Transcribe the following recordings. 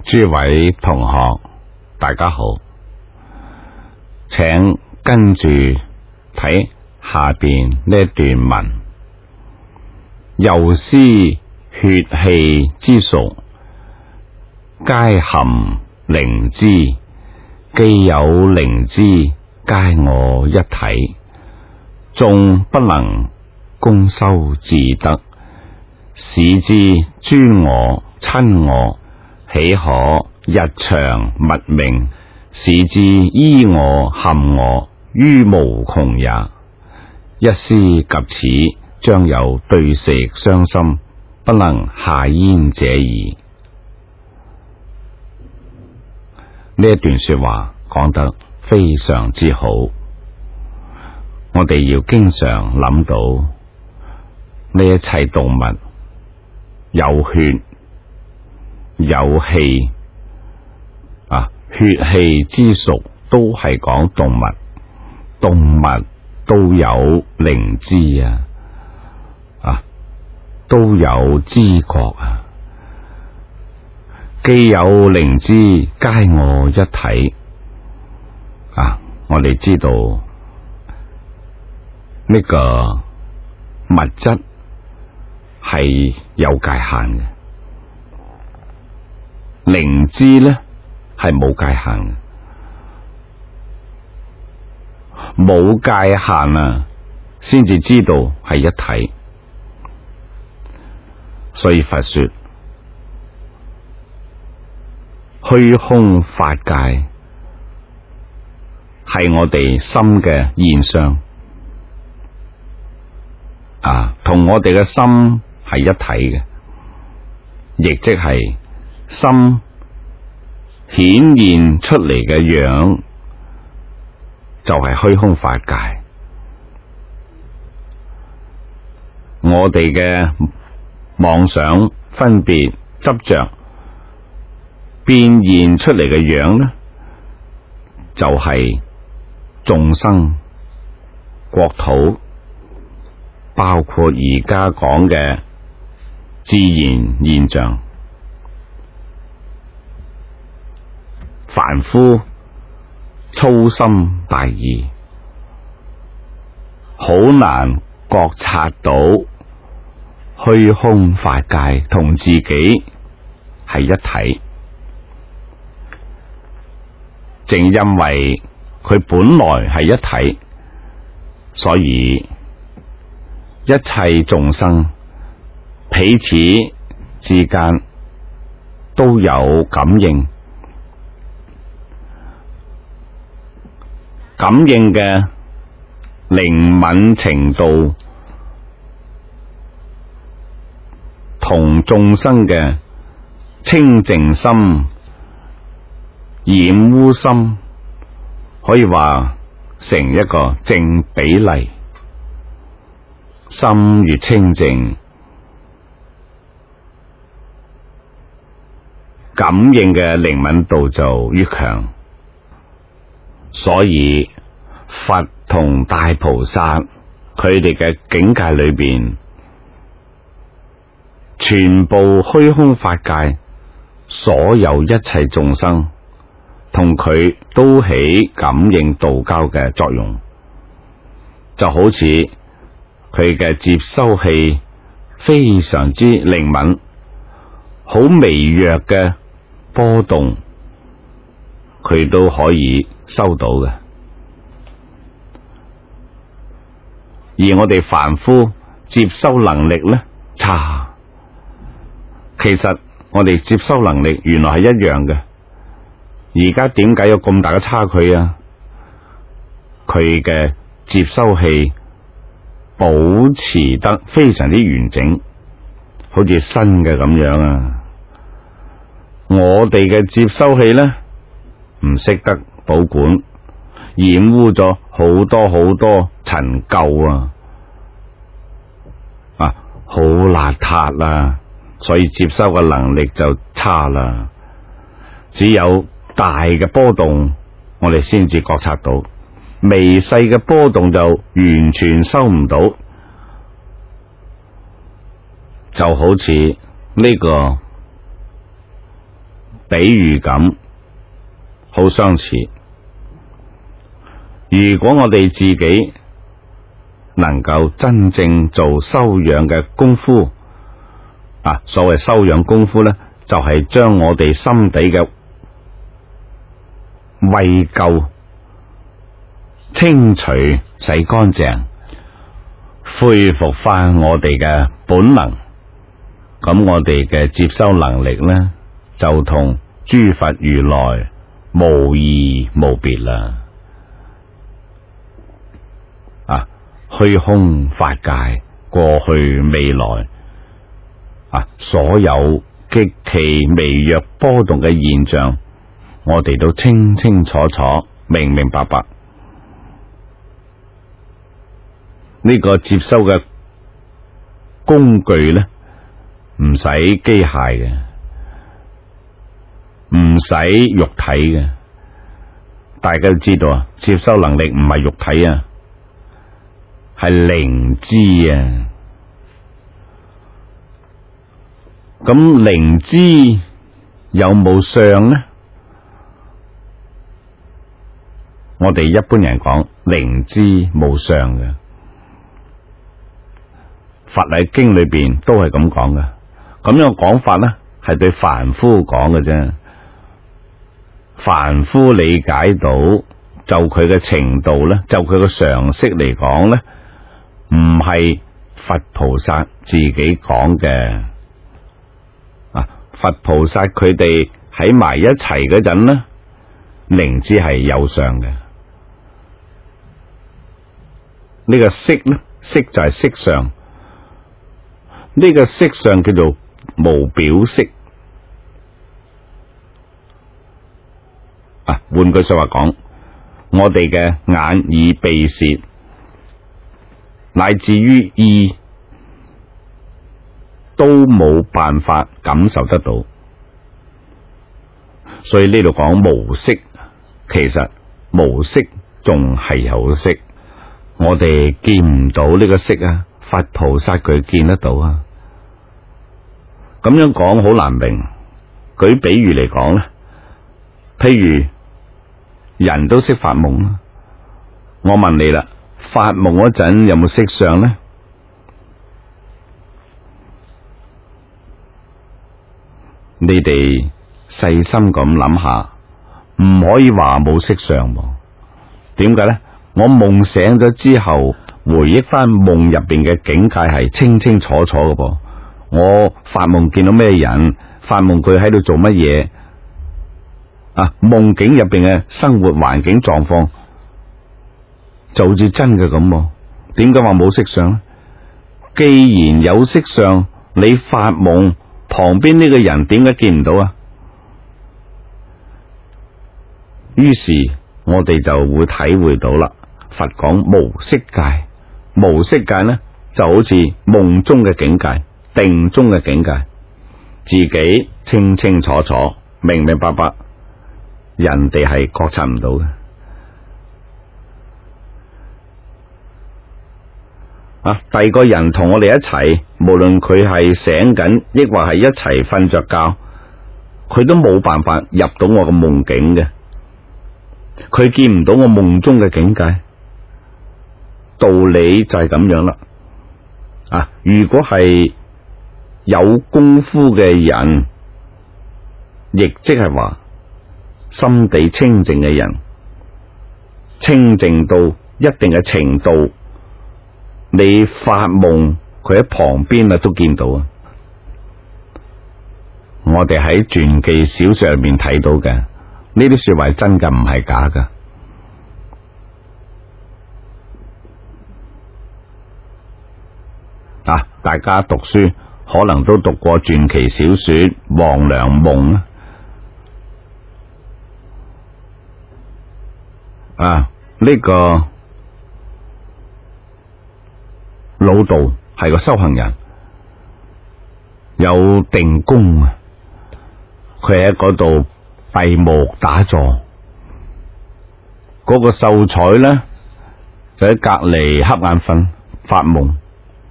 諸位同學，大家好，請跟住睇下邊呢一段文。幼師血氣之屬，皆含靈芝，既有靈芝，皆我一體。縱不能攻修自得，使之專我親我，豈可日長物命，使之依我陷我，於無窮也。一師及此，將有對食傷心，不能下咽者矣。呢一段說話講得非常之好，我哋要經常諗到呢一切動物有血有氣血氣之屬都係講動物，動物都有靈知都有知覺既有靈知，皆我一體我哋知道呢個物質係有界限嘅，靈知呢係冇界限嘅，冇界限先至知道係一體。所以佛說虛空法界係我哋心嘅現象同我哋嘅心係一體嘅，亦即係心顯現出嚟嘅樣就係虛空法界。我哋嘅妄想分別執着變現出嚟嘅樣呢，就係眾生國土，包括而家講嘅自然現象。凡夫粗心大意，好難覺察到虛空法界同自己係一體。正因為佢本來係一體，所以一切眾生彼此之間都有感應，感應嘅靈敏程度同眾生嘅清淨心、染污心可以話成一個正比例。心越清淨，感應嘅靈敏度就越強。所以佛同大菩薩佢哋嘅境界裏邊，全部虛空法界，所有一切眾生同佢都起感應道交嘅作用，就好似佢嘅接收器非常之靈敏，好微弱嘅波動佢都可以收到嘅。而我哋凡夫接收能力呢，差。其實我哋接收能力原來係一樣嘅，而家點解有咁大嘅差距啊？佢嘅接收器保持得非常之完整，好似新嘅咁樣我哋嘅接收器呢，唔識得保管，染污咗好多好多塵垢好邋遢所以接收嘅能力就差啦。只有大嘅波動，我哋先至覺察到，微細嘅波動就完全收唔到。就好似呢個比喻咁好相似。如果我哋自己能夠真正做修養嘅功夫，所謂修養功夫呢，就係將我哋心底嘅穢垢清除、洗乾淨，恢復翻我哋嘅本能，咁我哋嘅接收能力呢，就同諸佛如來無異無別啦。虛空法界，過去未來，所有極其微弱波動嘅現象，我哋都清清楚楚、明明白白。呢個接收嘅工具呢，唔使機械嘅，唔使肉體嘅。大家都知道啊，接收能力唔係肉體啊，係靈知啊。咁靈知有冇相呢？我哋一般人講靈知冇相嘅，佛喺經裏邊都係咁講嘅。咁樣講法呢，係對凡夫講嘅啫。凡夫理解到，就佢嘅程度呢，就佢嘅常識嚟講呢，唔係佛菩薩自己講嘅。佛菩薩佢哋喺埋一齊嗰陣呢，靈知係有相嘅。呢個色呢，色就係色相。呢個色相叫做無表色。換句說話講，我哋嘅眼耳鼻舌乃至於意都冇辦法感受得到，所以呢度講無色，其實無色仲係有色，我哋見唔到呢個色啊，佛菩薩佢見得到啊。咁樣講好難明，舉比喻嚟講咧，譬如人都識發夢啦，我問你啦，發夢嗰陣有冇色相呢？你哋細心咁諗下，唔可以話冇色相喎。點解呢？我夢醒咗之後，回憶翻夢入邊嘅境界係清清楚楚嘅噃。我發夢見到咩人，發夢佢喺度做乜嘢，夢境入邊嘅生活環境狀況就好似真嘅咁。點解話冇色相呢？既然有色相，你發夢旁邊呢個人點解見唔到啊？於是我哋就會體會到啦。佛講無色界，無色界呢就好似夢中嘅境界，定中嘅境界，自己清清楚楚、明明白白，人哋係覺察唔到嘅。第二個人同我哋一齊，無論佢係醒緊，抑或係一齊瞓着覺，佢都冇辦法入到我嘅夢境嘅，佢見唔到我夢中嘅境界。道理就係咁樣啦。如果係有功夫嘅人，亦即係話心地清淨嘅人，清淨到一定嘅程度，你發夢佢喺旁邊都見到啊！我哋喺傳記小說入面睇到嘅呢啲說話係真嘅，唔係假嘅。大家讀書可能都讀過傳奇小說《黃粱夢》呢個老道係個修行人，有定功啊！佢喺嗰度閉目打坐，嗰個秀才呢就喺隔籬瞌眼瞓發夢。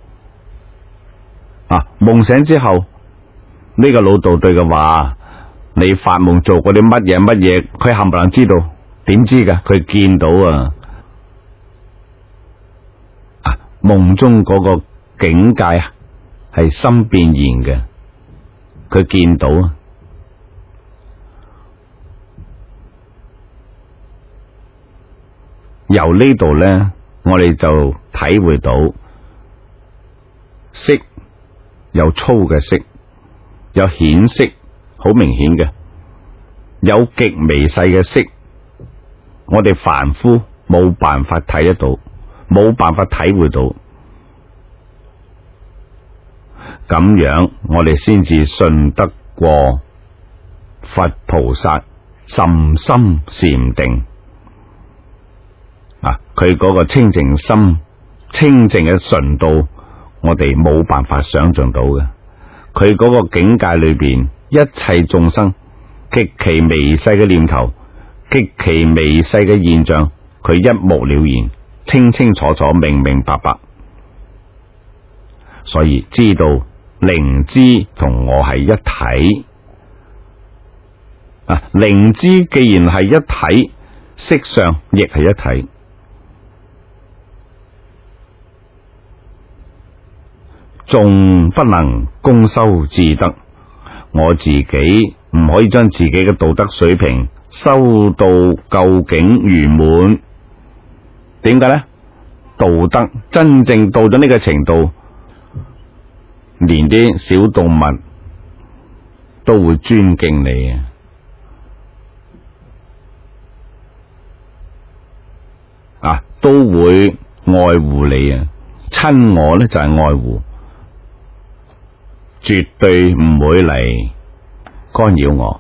夢醒之後，呢個老道對佢話： 你發夢做過啲乜嘢，佢冚唪唥知道。點知噶？佢見到啊！夢中嗰個境界係心變現嘅，佢見到啊！由呢度咧，我哋就體會到色有粗嘅色，有顯色，好明顯嘅，有極微細嘅色，我哋凡夫冇辦法睇得到，冇辦法體會到，咁樣我哋先至信得過佛菩薩甚深禪定。佢嗰個清淨心、清淨嘅純度，我哋冇辦法想象到嘅。佢嗰個境界裏邊，一切眾生極其微細嘅念頭、極其微細嘅現象，佢一目了然，清清楚楚、明明白白。所以知道靈知同我係一體。靈知既然係一體，色相亦係一體。仲不能攻修自德，我自己唔可以將自己嘅道德水平修到究竟圓滿。點解呢？道德真正到咗呢個程度，連啲小動物都會尊敬你啊！都會愛護你啊！親我呢就係愛護。絕對唔會嚟干擾我。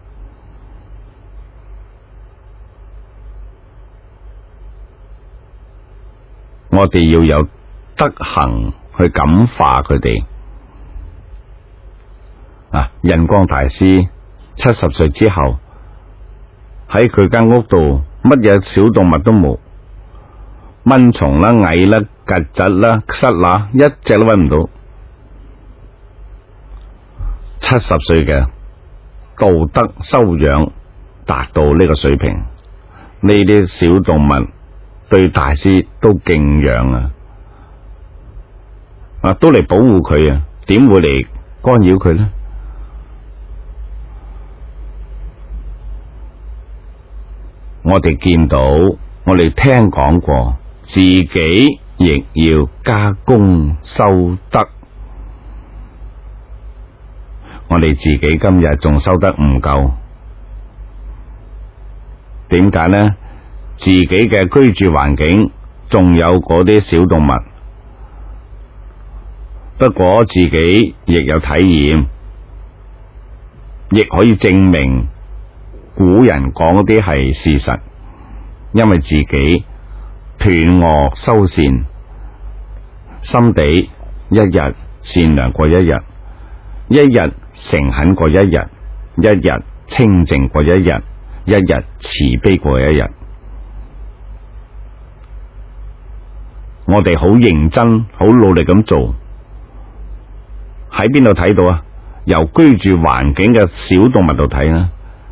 我哋要有德行去感化佢哋。印光大師70歲之後喺佢間屋度，乜嘢小動物都冇，蚊蟲啦、蟻啦、曱甴啦、虱乸，一隻都搵唔到。70歲嘅道德修養達到呢個水平，呢啲小動物對大師都敬仰都嚟保護佢啊，點會嚟干擾佢呢？我哋見到，我哋聽講過，自己亦要加功修德。我哋自己今日仲修得唔夠，點解呢？自己嘅居住環境仲有嗰啲小動物，不過自己亦有體驗，亦可以證明古人講嗰啲係事實，因為自己斷惡修善，心地一日善良過一日，一日誠懇過一日，一日清淨過一日，一日慈悲過一日。我哋好認真、好努力咁做，喺邊度睇到啊？由居住環境嘅小動物度睇啦，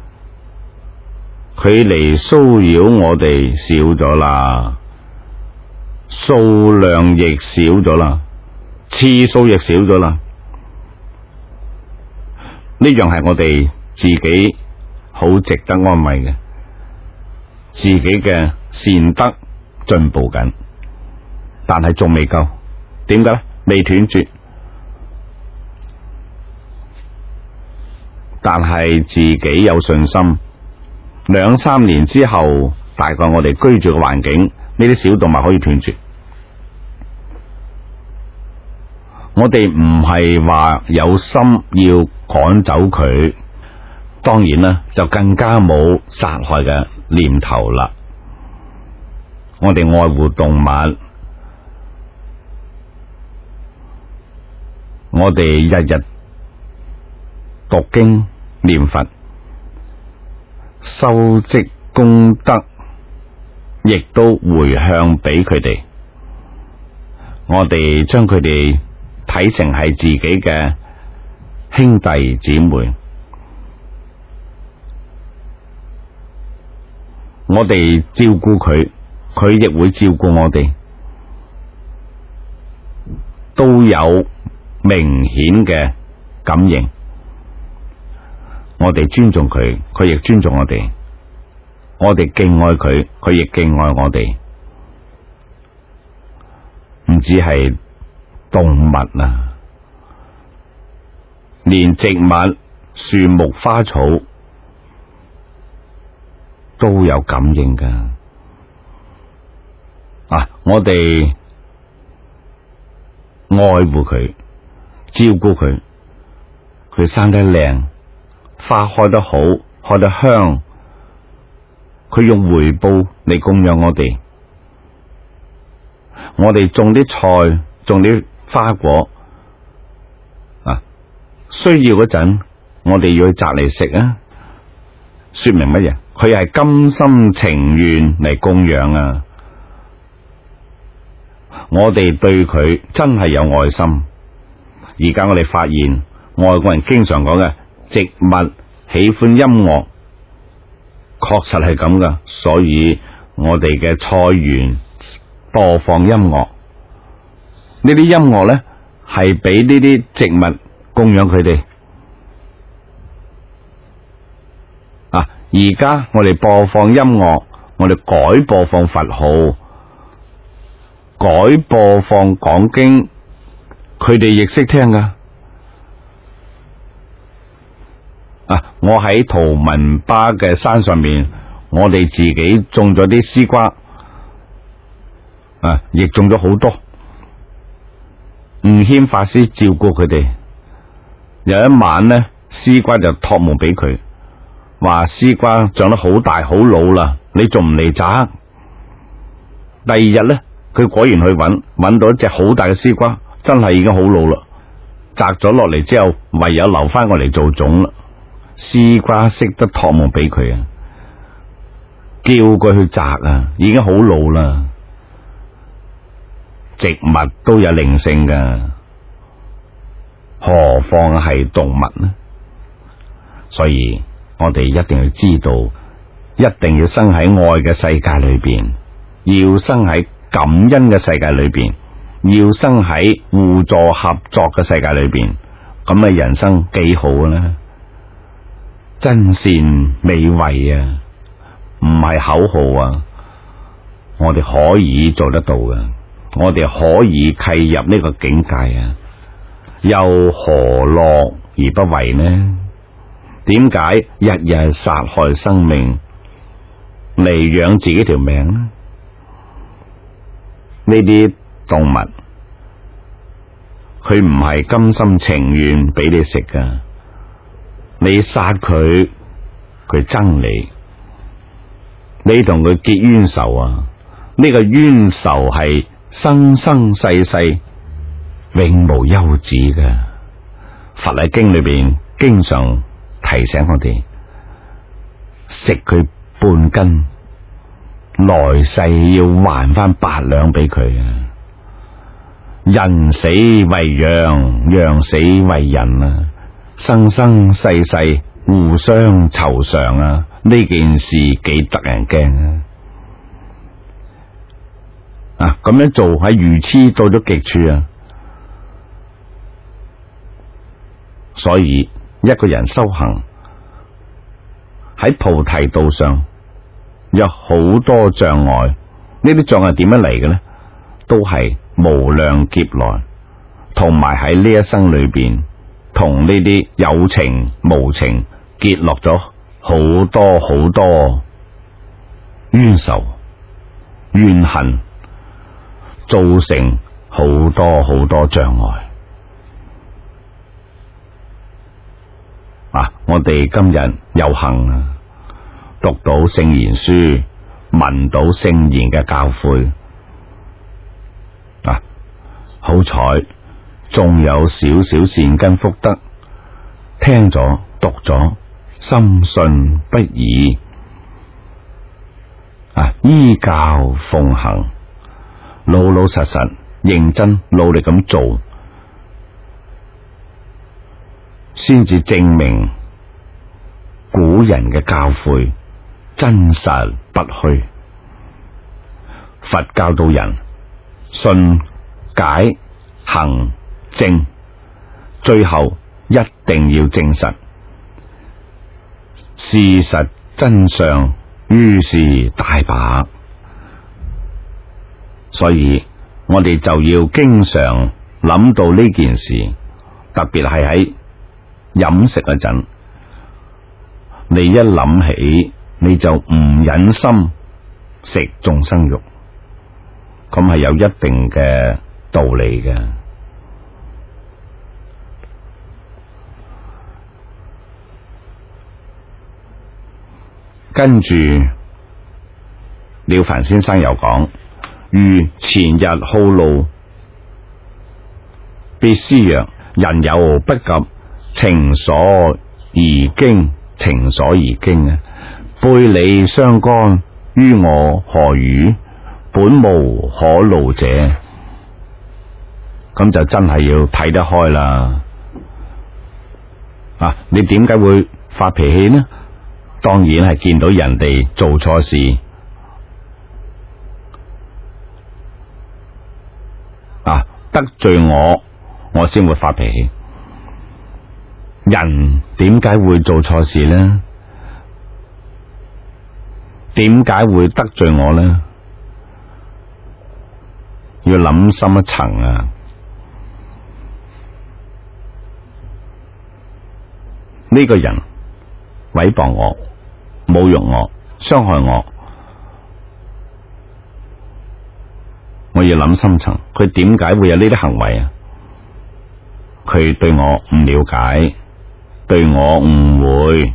佢嚟騷擾我哋少咗啦，數量亦少咗啦，次數亦少咗啦。呢樣係我哋自己好值得安慰嘅，自己嘅善德進步緊，但係仲未夠。點解咧？未斷絕，但係自己有信心，2-3年之後，大概我哋居住嘅環境，呢啲小動物可以斷絕。我哋唔係話有心要趕走佢，當然啦，就更加冇殺害嘅念頭啦。我哋愛護動物，我哋日日讀經念佛，修積功德，亦都回向俾佢哋。我哋將佢哋睇成係自己嘅兄弟姊妹， 我哋照顧佢，佢亦會照顧我哋，都有明顯嘅感應。我哋尊重佢，佢亦尊重我哋；我哋敬愛佢，佢亦敬愛我哋。唔止係動物啊，連植物、樹木、花草都有感應噶。我哋愛護佢，照顧佢，佢生得靚，花開得好，開得香，佢用回報嚟供養我哋。我哋種啲菜，種啲花果，需要嗰陣，我哋要去摘嚟食啊！說明乜嘢？佢係甘心情願嚟供養啊！我哋對佢真係有愛心。而家我哋發現，外國人經常講嘅植物喜歡音樂，確實係咁噶。所以我哋嘅菜園播放音樂，呢啲音樂咧係俾呢啲植物供養佢哋。而家我哋播放音樂，我哋改播放佛號，改播放講經，佢哋亦識聽噶。我喺圖文巴嘅山上面，我哋自己種咗啲絲瓜，亦種咗好多。悟謙法師照顧佢哋，有一晚呢，絲瓜就託夢俾佢，話絲瓜長得好大好老啦，你仲唔嚟摘？第二日呢，佢果然去揾到一隻好大嘅絲瓜，真係已經好老啦。摘咗落嚟之後，唯有留翻我嚟做種啦。絲瓜識得託夢俾佢啊，叫佢去摘啊，已經好老啦。植物都有靈性噶，何況係動物呢？所以我哋一定要知道，一定要生喺愛嘅世界裏邊，要生喺感恩嘅世界裏邊，要生喺互助合作嘅世界裏邊，咁嘅人生幾好啦！真善美慧啊，唔係口號啊，我哋可以做得到嘅，我哋可以契入呢個境界啊，又何樂而不為呢？點解日日殺害生命嚟養自己條命呢？呢啲動物佢唔係甘心情願俾你食噶，你殺佢，佢憎你，你同佢結冤仇啊！呢個冤仇係生生世世永無休止嘅。佛喺經裏邊經常提醒我哋，食佢半斤，來世要還翻8兩俾佢啊！人死為羊，羊死為人啊！生生世世互相酬償啊！呢件事幾得人驚啊！咁樣做係愚痴到咗極處啊！所以一個人修行喺菩提道上有好多障礙，呢啲障礙點樣嚟嘅呢？都係無量劫來，同埋喺呢一生裏邊，同呢啲有情無情結落咗好多好多冤仇怨恨，造成好多好多障礙。我哋今日有幸啊，讀到聖賢書，聞到聖賢嘅教誨，好彩仲有少少善根福德，聽咗讀咗，深信不疑，依教奉行，老老實實認真努力咁做，先至證明古人嘅教誨真實不虛。佛教導人信解行證，最後一定要證實事實真相，於是大白。所以我哋就要經常諗到呢件事，特別係喺飲食嗰陣，你一諗起你就唔忍心食眾生肉，咁係有一定嘅道理嘅。跟住了凡先生又講，如前日好路，必師曰：人有不及情所而經，情所而經啊！背理相干，於我何如？本無可怒者。咁就真係要睇得開啦。啊，你點解會發脾氣呢？當然係見到人哋做錯事，得罪我先會發脾氣。人點解會做錯事呢？點解會得罪我呢？要諗深一層啊！呢個人毀謗我、侮辱我、傷害我要諗深層，佢點解會有呢啲行為啊？佢對我唔了解，對我誤會，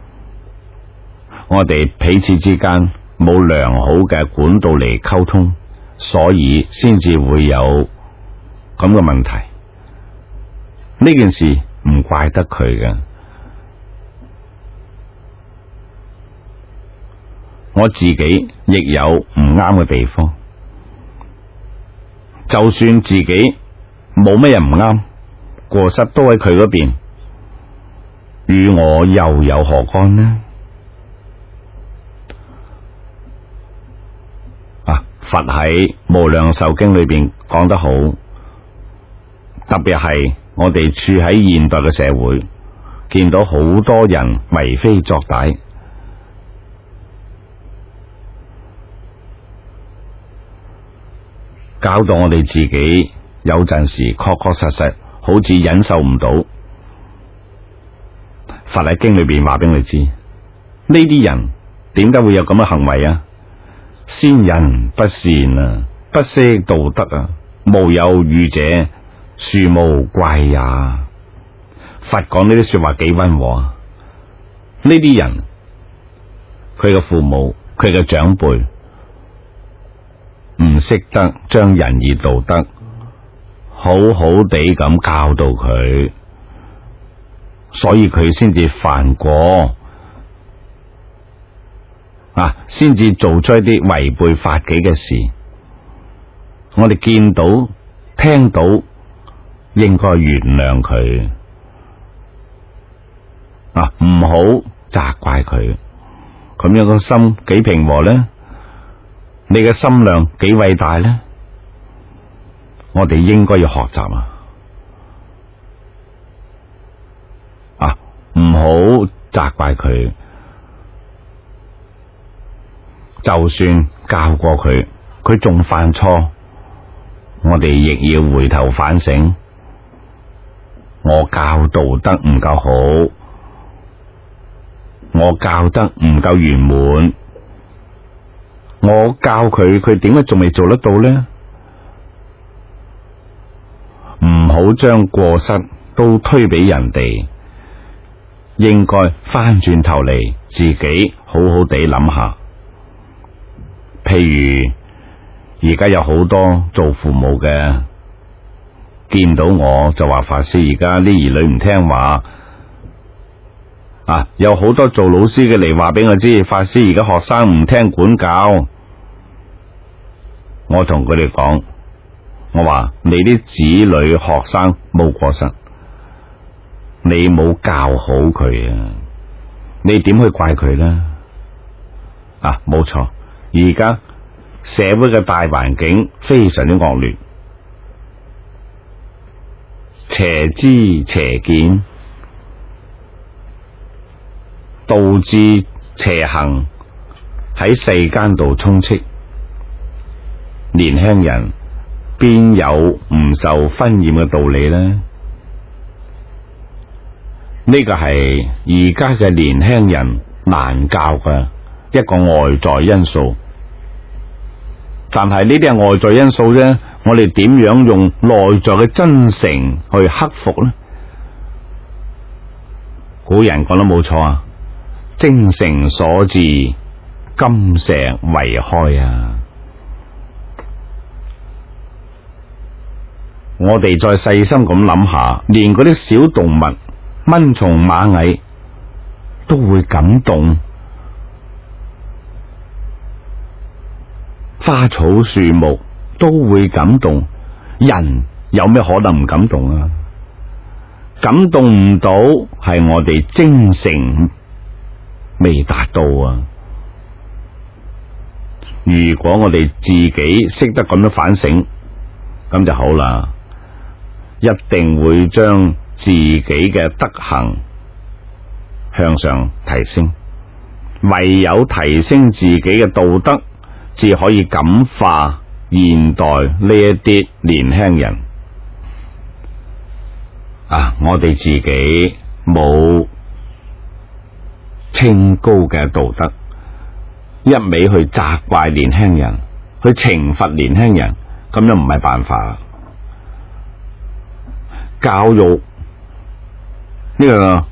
我哋彼此之間冇良好嘅管道嚟溝通，所以先至會有咁嘅問題。呢件事唔怪得佢嘅，我自己亦有唔啱嘅地方。就算自己冇咩人唔啱，過失都喺佢嗰邊，與我又有何干呢？佛喺無量壽經裏邊講得好，特別係我哋處喺現代嘅社會，見到好多人為非作歹，搞到我哋自己有陣時確確實實好似忍受唔到。佛喺經裏邊話俾你知，呢啲人點解會有咁嘅行為啊？先人不善啊，不識道德啊，無有語者，殊無怪也。佛講呢啲說話幾溫和啊！呢啲人，佢嘅父母，佢嘅長輩，唔識得將仁義道德好好地咁教導佢，所以佢先至犯過。先至做出一啲違背法紀嘅事，我哋見到、聽到，應該原諒佢，唔好責怪佢。咁樣個心幾平和呢？你嘅心量幾偉大呢？我哋應該要學習唔好責怪佢。就算教過佢，佢仲犯錯，我哋亦要回頭反省。我教道德唔夠好，我教得唔夠圓滿，我教佢，佢點解仲未做得到呢？唔好將過失都推俾人哋，應該翻轉頭嚟自己好好地諗下。譬如而家有好多做父母嘅，見到我就話法師而家啲兒女唔聽話，有好多做老師嘅嚟話俾我知，法師而家學生唔聽管教。我同佢哋講，我話你啲子女學生冇過失，你冇教好佢啊，你點去怪佢呢？ 冇錯，而家社會嘅大環境非常之惡劣，邪知邪見，導致邪行喺世間度充斥，年輕人邊有唔受熏染嘅道理呢？呢個係而家嘅年輕人難教嘅一個外在因素，但係呢啲係外在因素啫，我哋點樣用內在嘅真誠去克服呢？古人講得冇錯啊，精誠所至，金石為開啊！我哋再細心咁諗下，連嗰啲小動物蚊蟲螞蟻都會感動，花草樹木都會感動，人有咩可能唔感動啊？感動唔到係我哋精誠未達到啊！如果我哋自己識得咁樣反省，咁就好啦，一定會將自己嘅德行向上提升，唯有提升自己嘅道德，至可以感化現代呢一啲年輕人。我哋自己冇清高嘅道德，一味去責怪年輕人，去懲罰年輕人，咁樣唔係辦法。教育呢個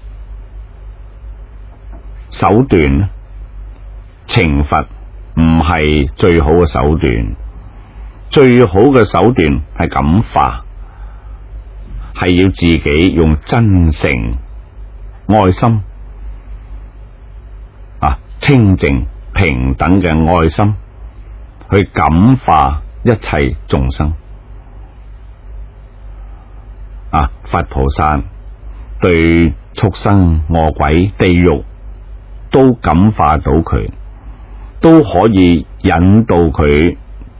手段，懲罰唔係最好嘅手段，最好嘅手段係感化，係要自己用真誠、愛心、清淨、平等嘅愛心去感化一切眾生。佛菩薩對畜生、餓鬼、地獄都感化到佢，都可以引導佢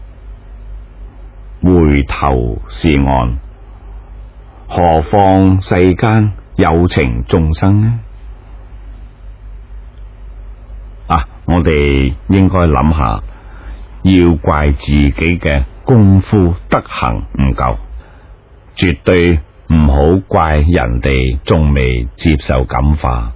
回頭是岸，何況世間有情眾生呢？我哋應該諗下，要怪自己嘅功夫德行唔夠，絕對唔好怪人哋仲未接受感化，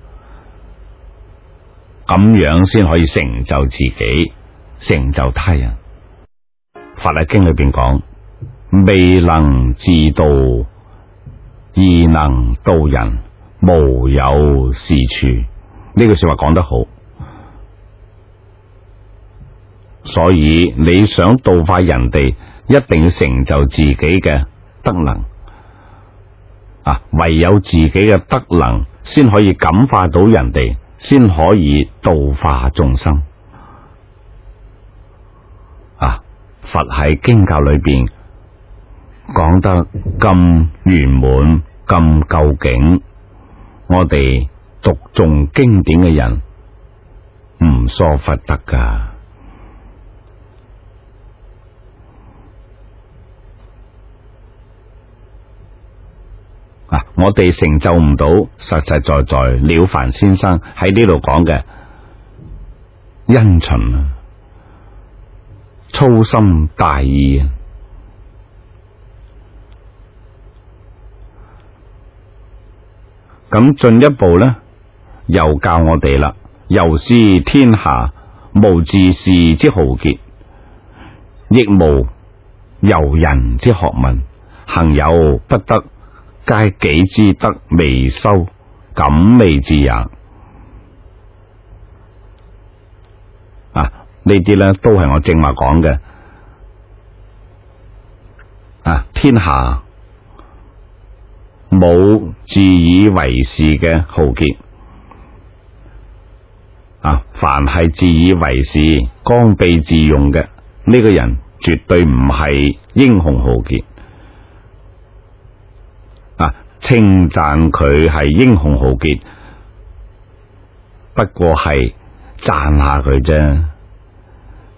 咁樣先可以成就自己，成就他人。法華經裏邊講，未能自度，而能度人，無有是處。呢句說話講得好，所以你想度化人哋，一定要成就自己嘅德能。唯有自己嘅德能，先可以感化到人哋，先可以度化眾生。佛喺經教裏邊講得咁圓滿、咁究竟，我哋讀誦經典嘅人唔疏忽得噶。我哋成就唔到，實實在在了凡先生喺呢度講嘅因循，粗心大意。咁進一步呢，又教我哋啦，由是天下無自是之豪傑，亦無由人之學問，行有不得，皆己之德未修，感未至也。呢啲咧都係我正話講嘅。天下冇自以為是嘅豪傑，凡係自以為是、剛愎自用嘅呢個人，絕對唔係英雄豪傑。稱讚佢係英雄豪傑，不過係讚下佢啫，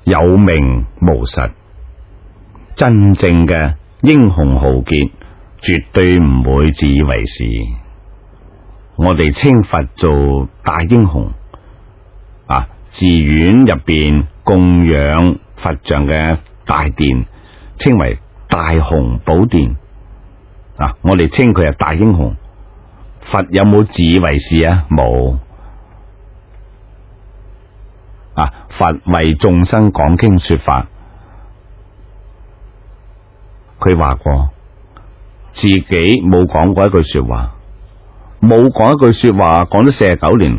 有名無實。真正嘅英雄豪傑絕對唔會自以為是。我哋稱佛做大英雄啊，寺院入邊供養佛像嘅大殿稱為大雄寶殿啊，我哋稱佢係大英雄。佛有冇自以為是啊？冇啊！佛為眾生講經說法，佢話過自己冇講過一句說話，冇講一句說話，講咗49年，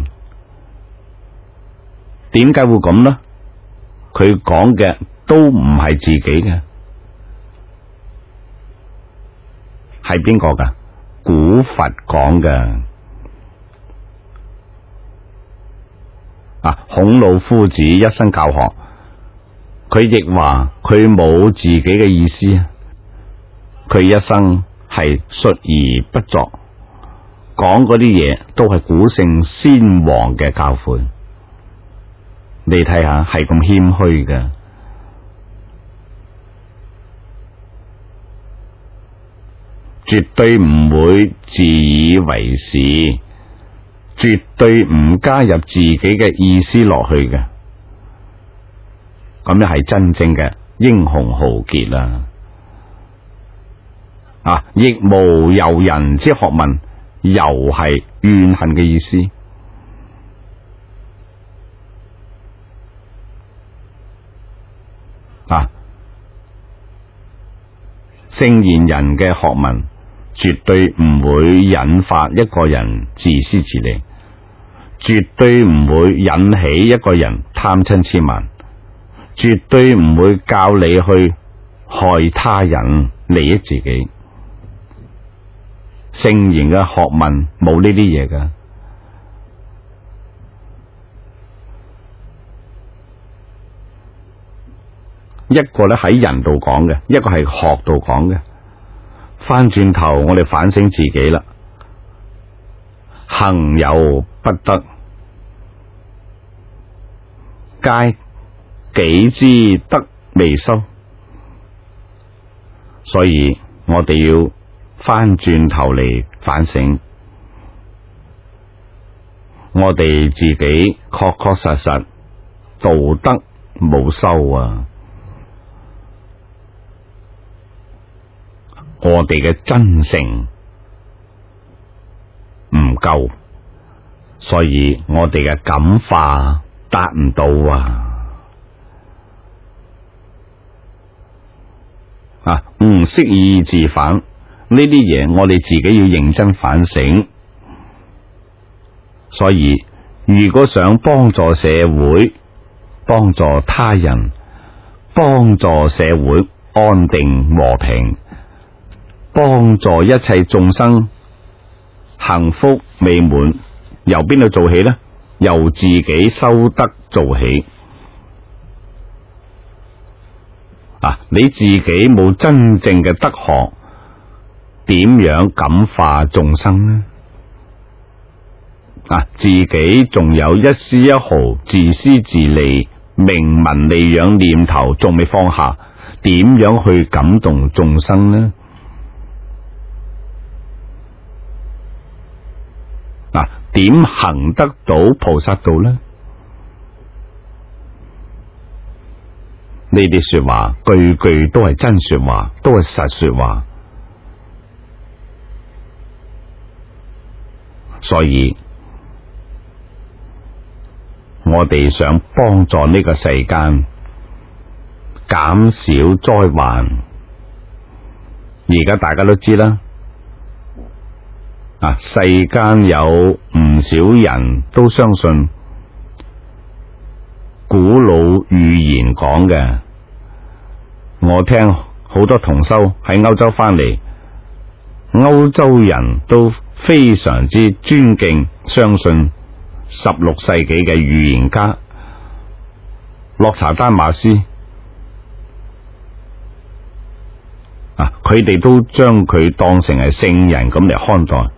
點解會咁呢？佢講嘅都唔係自己嘅，係邊個噶？古佛講嘅啊，孔老夫子一生教學，佢亦話佢冇自己嘅意思，佢一生係述而不作，講嗰啲嘢都係古聖先王嘅教誨。你睇下係咁謙虛嘅，絕對唔會自以為是，絕對唔加入自己嘅意思落去嘅，咁樣係真正嘅英雄豪傑啦！啊，亦無由人之學問，由係怨恨嘅意思。啊，聖賢人嘅學問絕對唔會引發一個人自私自利，絕對唔會引起一個人貪嗔痴慢，絕對唔會教你去害他人利益自己。聖賢嘅學問冇呢啲嘢㗎。一個咧喺人度講嘅，一個係學度講嘅。翻轉頭，我哋反省自己啦。行有不得，皆己之德未修。所以我哋要翻轉頭嚟反省，我哋自己確確實實道德冇修啊！我哋嘅真誠唔夠，所以我哋嘅感化達唔到啊！啊，唔適宜自反呢啲嘢，我哋自己要認真反省。所以，如果想幫助社會、幫助他人、幫助社會安定和平，幫助一切眾生幸福美滿，由邊度做起呢？由自己修德做起。啊，你自己冇真正嘅德學，點樣感化眾生呢？啊，自己仲有一絲一毫自私自利、名聞利養念頭，仲未放下，點樣去感動眾生呢？點行得到菩薩道呢？呢啲說話句句都係真說話，都係實說話。所以我哋想幫助呢個世間減少災患。而家大家都知啦。啊！世間有唔少人都相信古老預言講嘅。我聽好多同修喺歐洲翻嚟，歐洲人都非常之尊敬、相信16世紀嘅預言家洛查丹馬斯。啊！佢哋都將佢當成係聖人咁嚟看待。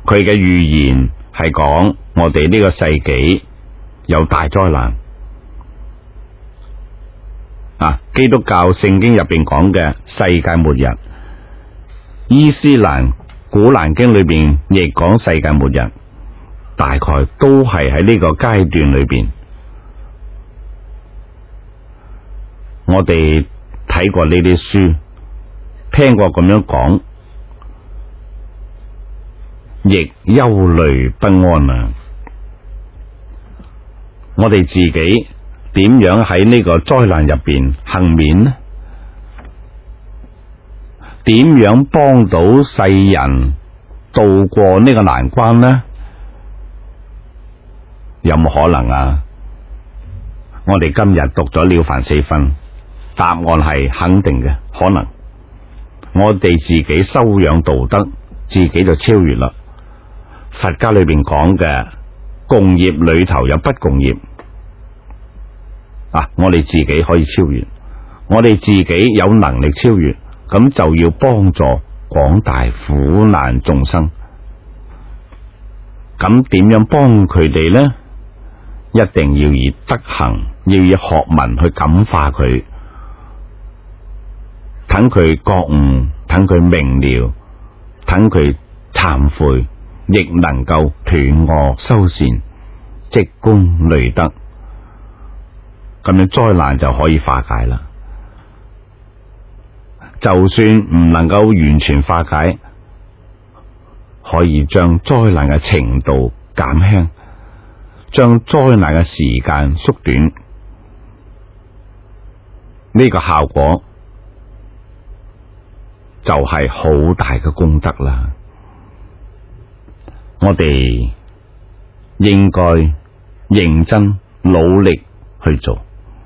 佢嘅預言係講我哋呢個世紀有大災難。基督教聖經入邊講嘅世界末日，伊斯蘭古蘭經裏邊亦講世界末日，大概都係喺呢個階段裏邊。我哋睇過呢啲書，聽過咁樣講，亦憂慮不安啊！我哋自己點樣喺呢個災難入邊幸免呢？點樣幫到世人渡過呢個難關呢？有冇可能啊？我哋今日讀咗了凡四訓，答案係肯定嘅，可能。我哋自己修養道德，自己就超越啦。佛家裏邊講嘅共業裏頭有不共業。我哋自己可以超越，我哋自己有能力超越，咁就要幫助廣大苦難眾生。咁點樣幫佢哋呢？一定要以德行，要以學問去感化佢，等佢覺悟，等佢明了，等佢懺悔，亦能夠斷惡修善，積功累德。咁樣災難就可以化解啦。就算唔能夠完全化解，可以將災難嘅程度減輕，將災難嘅時間縮短。呢個效果就係好大嘅功德啦。我哋應該認真努力去做。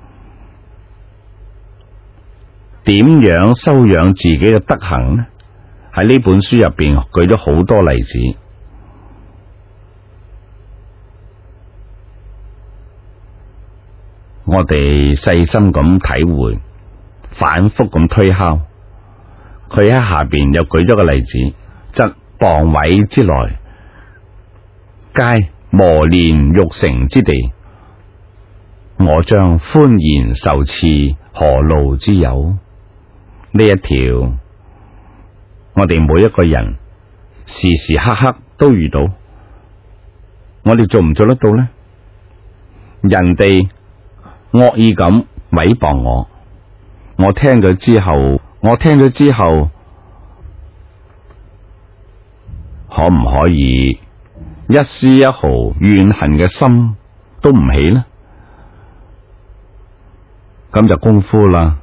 點樣修養自己嘅德行呢？喺呢本書入邊舉咗好多例子。我哋細心咁體會，反覆咁推敲。佢喺下邊又舉咗個例子，則傍位之內，皆磨練育成之地，我將歡然受賜，何路之有？呢一條，我哋每一個人時時刻刻都遇到，我哋做唔做得到呢？人哋惡意咁誹謗我，我聽咗之後，可唔可以一絲一毫怨恨嘅心都唔起呢？咁就功夫啦。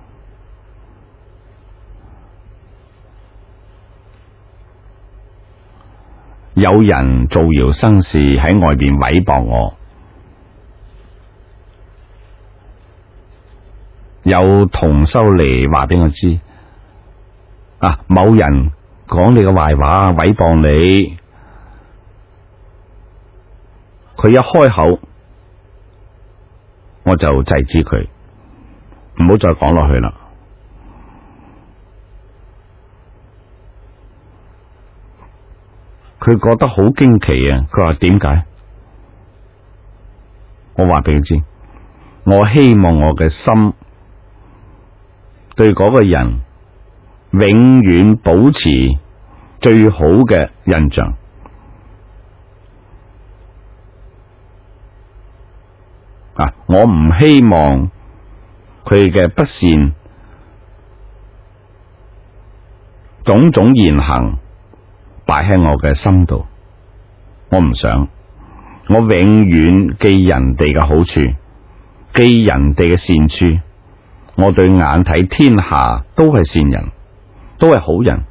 有人造謠生事喺外邊誹謗我，有同修嚟話俾我知，某人講你嘅壞話，誹謗你，佢一開口，我就制止佢，唔好再講落去啦。佢覺得好驚奇啊！佢話點解？我話俾佢知，我希望我嘅心對嗰個人永遠保持最好嘅印象。我唔希望佢嘅不善種種言行擺喺我嘅心度，我唔想。我永遠記人哋嘅好處，記人哋嘅善處。我對眼睇天下都係善人，都係好人，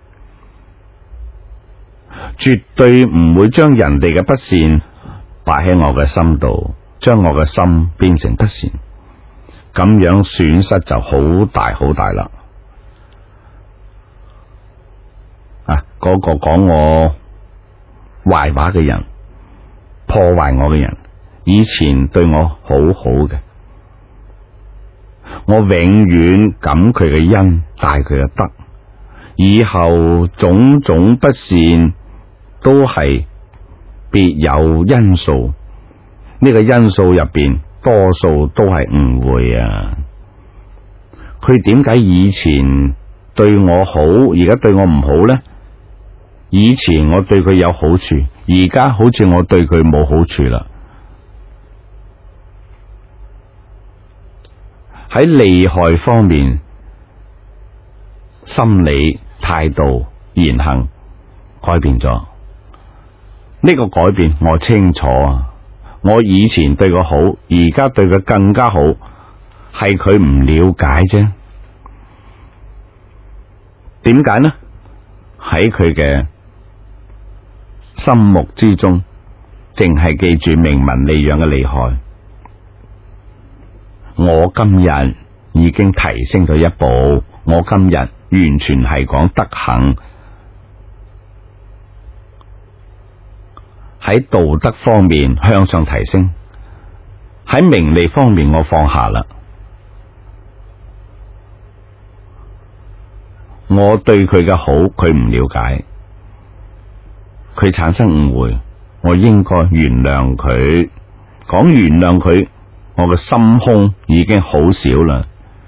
絕對唔會將人哋嘅不善擺喺我嘅心度，將我嘅心變成不善，咁樣損失就好大好大啦。嗰個講我壞話嘅人，破壞我嘅人，以前對我好好嘅，我永遠感佢嘅恩，帶佢嘅德，以後種種不善都係別有因素，呢個因素入邊多數都係誤會啊！佢點解以前對我好，而家對我唔好呢？以前我對佢有好處，而家好似我對佢冇好處啦。喺利害方面，心理、態度、言行改變咗。呢個改變我清楚啊！我以前對佢好，而家對佢更加好，係佢唔了解啫。點解呢？喺佢嘅心目之中，淨係記住名聞利養嘅利害。我今日已經提升咗一步，我今日完全係講德行，喺道德方面向上提升，喺名利方面我放下啦。我對佢嘅好，佢唔了解，佢產生誤會，我應該原諒佢。講原諒佢，我嘅心胸已經好少啦，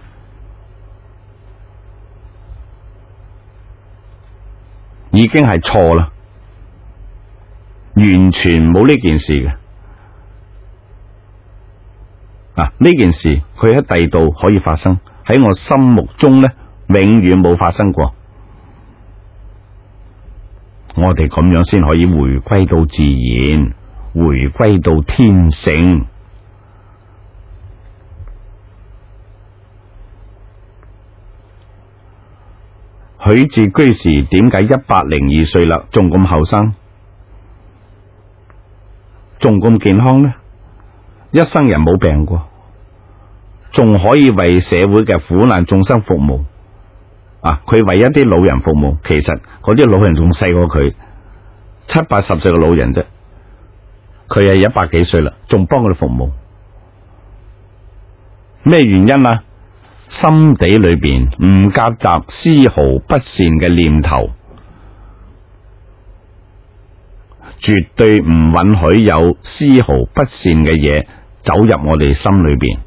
已經係錯啦，完全冇呢件事嘅。呢件事佢喺第度可以發生，喺我心目中呢，永遠冇發生過。我哋咁樣先可以回歸到自然，回歸到天性。許治居士點解102歲啦，仲咁後生，仲咁健康呢？一生人冇病過，仲可以為社會嘅苦難眾生服務。佢為一啲老人服務，其實嗰啲老人仲細過佢，70、80歲嘅老人啫，佢係100幾歲啦，仲幫佢哋服務。咩原因啊？心底裏邊唔夾雜絲毫不善嘅念頭，絕對唔允許有絲毫不善嘅嘢走入我哋心裏邊。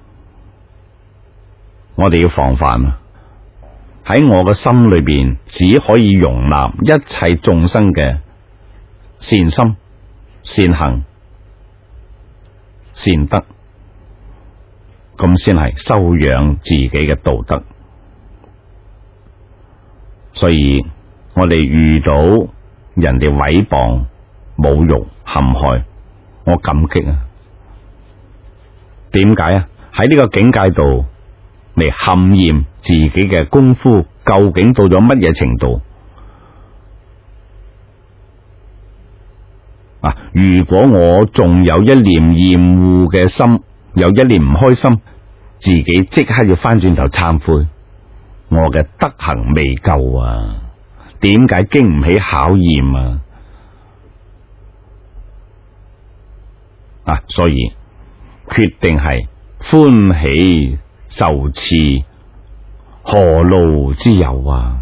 我哋要防範啊！喺我嘅心裏邊，只可以容納一切眾生嘅善心、善行、善德，咁先係修養自己嘅道德。所以我哋遇到人哋毀謗、侮辱、陷害，我感激啊！點解啊？喺呢個境界度嚟勘驗自己嘅功夫究竟到咗乜嘢程度？如果我仲有一念厭惡嘅心，有一念唔開心，自己即刻要翻轉頭懺悔，我嘅德行未夠啊！點解經唔起考驗啊？所以決定係歡喜受持，何路之有啊？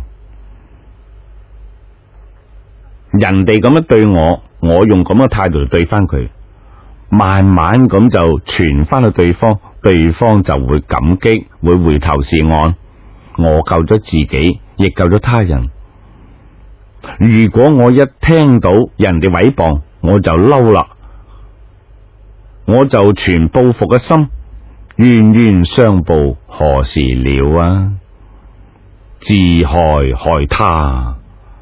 人哋咁樣對我，我用咁嘅態度對翻佢，慢慢咁就傳翻去對方，對方就會感激，會回頭是岸。我救咗自己，亦救咗他人。如果我一聽到人哋毀謗，我就嬲啦，我就存報復嘅心，冤冤相報何時了啊？自害害他，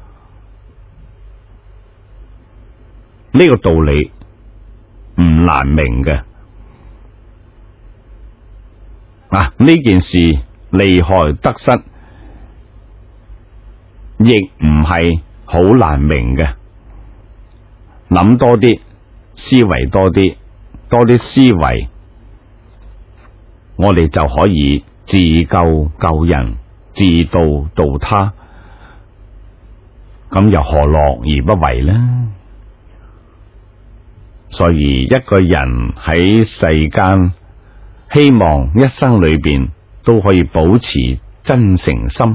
呢個道理唔難明嘅。呢件事利害得失亦唔係好難明嘅，諗多啲，思維多啲，多啲思維，我哋就可以自救救人，自度度他，咁又何樂而不為呢？所以一個人喺世間，希望一生裏邊都可以保持真誠心，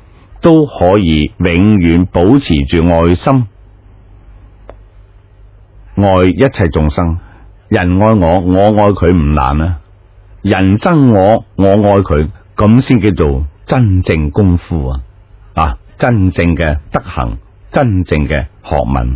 都可以永遠保持住愛心， 愛一切眾生。人愛我，我愛佢唔難啊。人憎我，我愛佢，咁先叫做真正功夫啊！真正嘅德行，真正嘅學問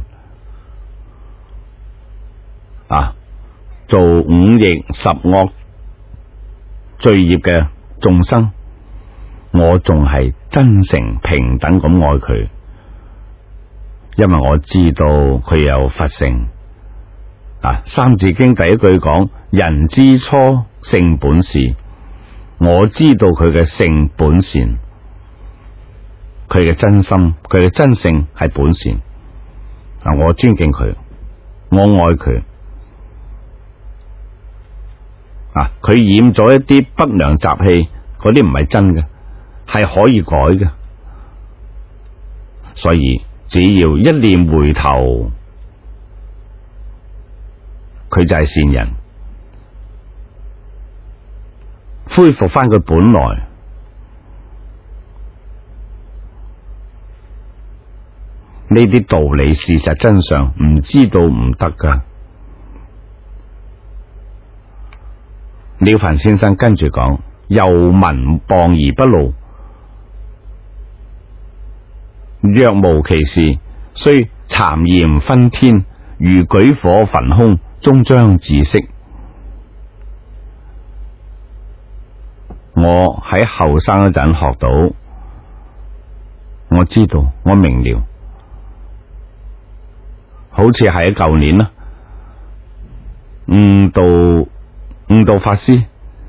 啊！做五逆十惡罪孽嘅眾生，我仲係真誠平等咁愛佢，因為我知道佢有佛性。三字經第一句講：人之初性本善，我知道佢嘅性本善，佢嘅真心，佢嘅真性係本善。我尊敬佢，我愛佢。佢染咗一啲不良習氣，嗰啲唔係真嘅，係可以改嘅。所以只要一念回頭，佢就係善人，恢復翻佢本來。呢啲道理事實真相唔知道唔得噶。了凡先生跟住講：又聞謗而不怒，若無其事，雖讒言昏天，如舉火焚空，終將自熄。我喺後生嗰陣學到，我知道，我明了。好似係喺舊年啦，悟道法師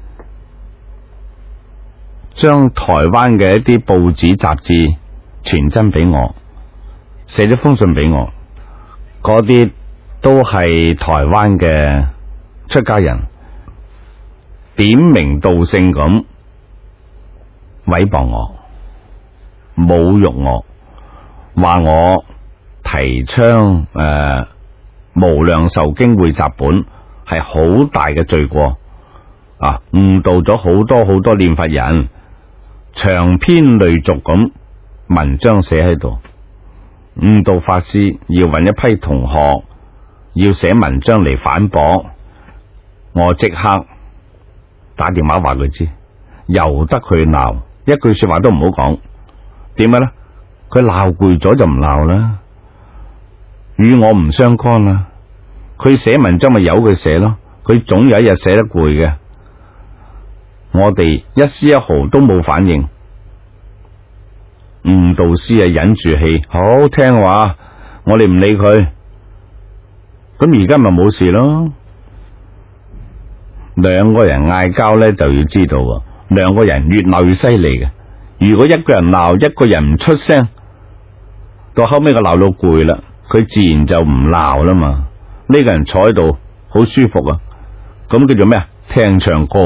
將台灣嘅一啲報紙雜誌傳真俾我，寫咗封信俾我，嗰啲都係台灣嘅出家人，點名道姓咁毀謗我，侮辱我，話我提倡無量壽經匯集本係好大嘅罪過誤導咗好多好多念佛人，長篇累續咁文章寫喺度。悟道法師要搵一批同學要寫文章嚟反駁，我即刻打電話話佢知，由得佢鬧，一句說話都唔好講。點解呢？佢鬧攰咗就唔鬧啦，與我唔相干啦。佢寫文章咪由佢寫咯，佢總有一日寫得攰嘅。我哋一絲一毫都冇反應。悟道師忍住氣，好聽話，我哋唔理佢。咁而家咪冇事咯。兩個人嗌交呢，就要知道，兩個人越鬧越犀利嘅。如果一個人鬧，一個人唔出聲，到後尾個鬧到攰啦，佢自然就唔鬧啦嘛。呢個人坐喺度好舒服啊，咁叫做咩啊？聽唱歌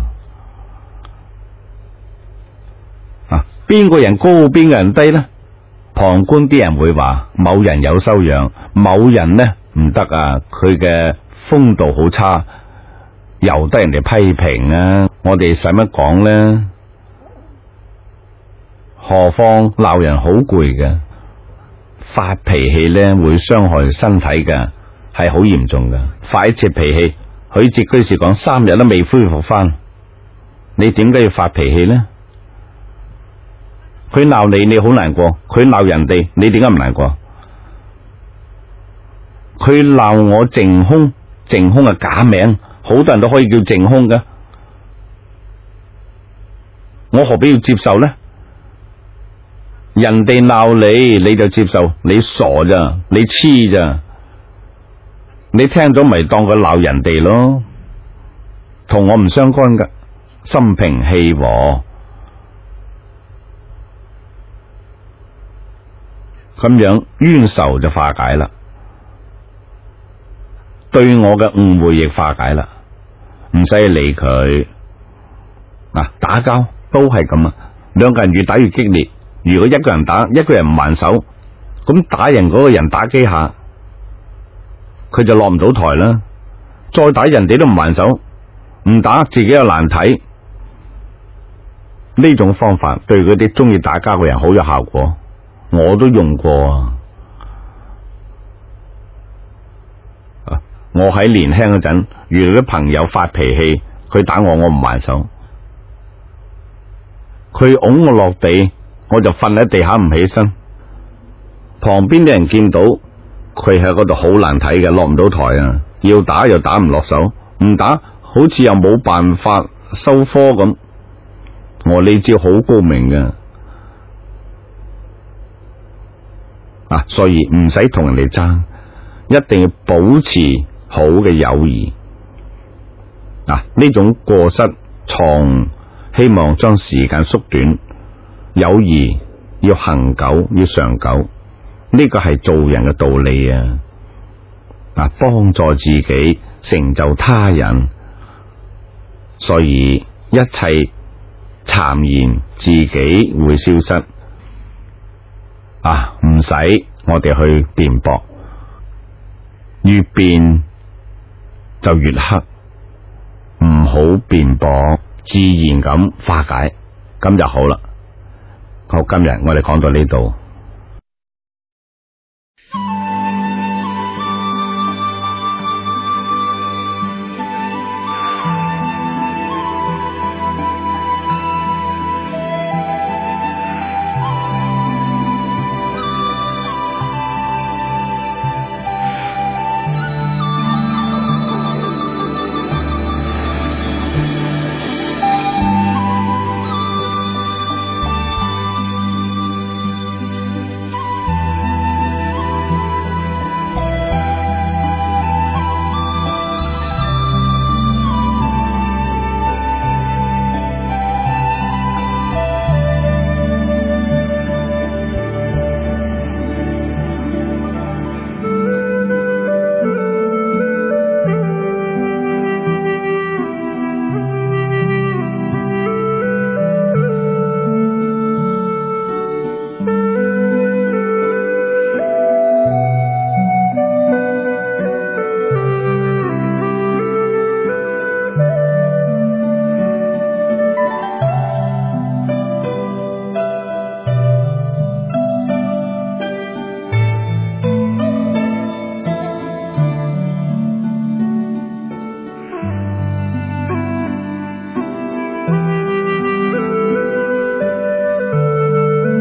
邊個人高邊個人低呢？旁觀啲人會話某人有修養，某人呢唔得啊，佢嘅風度好差，由得人哋批評啊。我哋使乜講呢？何況鬧人好攰嘅，發脾氣呢會傷害身體嘅，係好嚴重嘅。發一次脾氣，許哲居士講3日都未恢復翻，你點解要發脾氣呢？佢鬧你，你好難過；佢鬧人哋，你點解唔難過？佢鬧我淨空，淨空係假名，好多人都可以叫淨空㗎，我何必要接受呢？人哋鬧你，你就接受，你傻咋？你黐咋？你聽咗咪當佢鬧人哋咯？同我唔相干㗎，心平氣和。咁樣冤仇就化解啦，對我嘅誤會亦化解啦，唔使理佢。打交都係咁啊，兩個人越打越激烈。如果一個人打，一個人唔還手，咁打人嗰個人打幾下，佢就落唔到台啦。再打人哋都唔還手，唔打自己又難睇。呢種方法對嗰啲中意打交嘅人好有效果。我都用過我喺年輕嗰陣遇到啲朋友發脾氣，佢打我，我唔還手；佢拱我落地，我就瞓喺地下唔起身。旁邊啲人見到佢喺嗰度好難睇嘅，落唔到台啊！要打又打唔落手，唔打好似又冇辦法收科咁。我呢招好高明嘅所以唔使同人哋爭，一定要保持好嘅友誼。呢種過失錯，希望將時間縮短，友誼要恒久，要長久，呢個係做人嘅道理啊！幫助自己，成就他人，所以一切讒言自己會消失唔使我哋去辯駁，越辯就越黑，唔好辯駁，自然咁化解，咁就好啦。好，今日我哋講到呢度。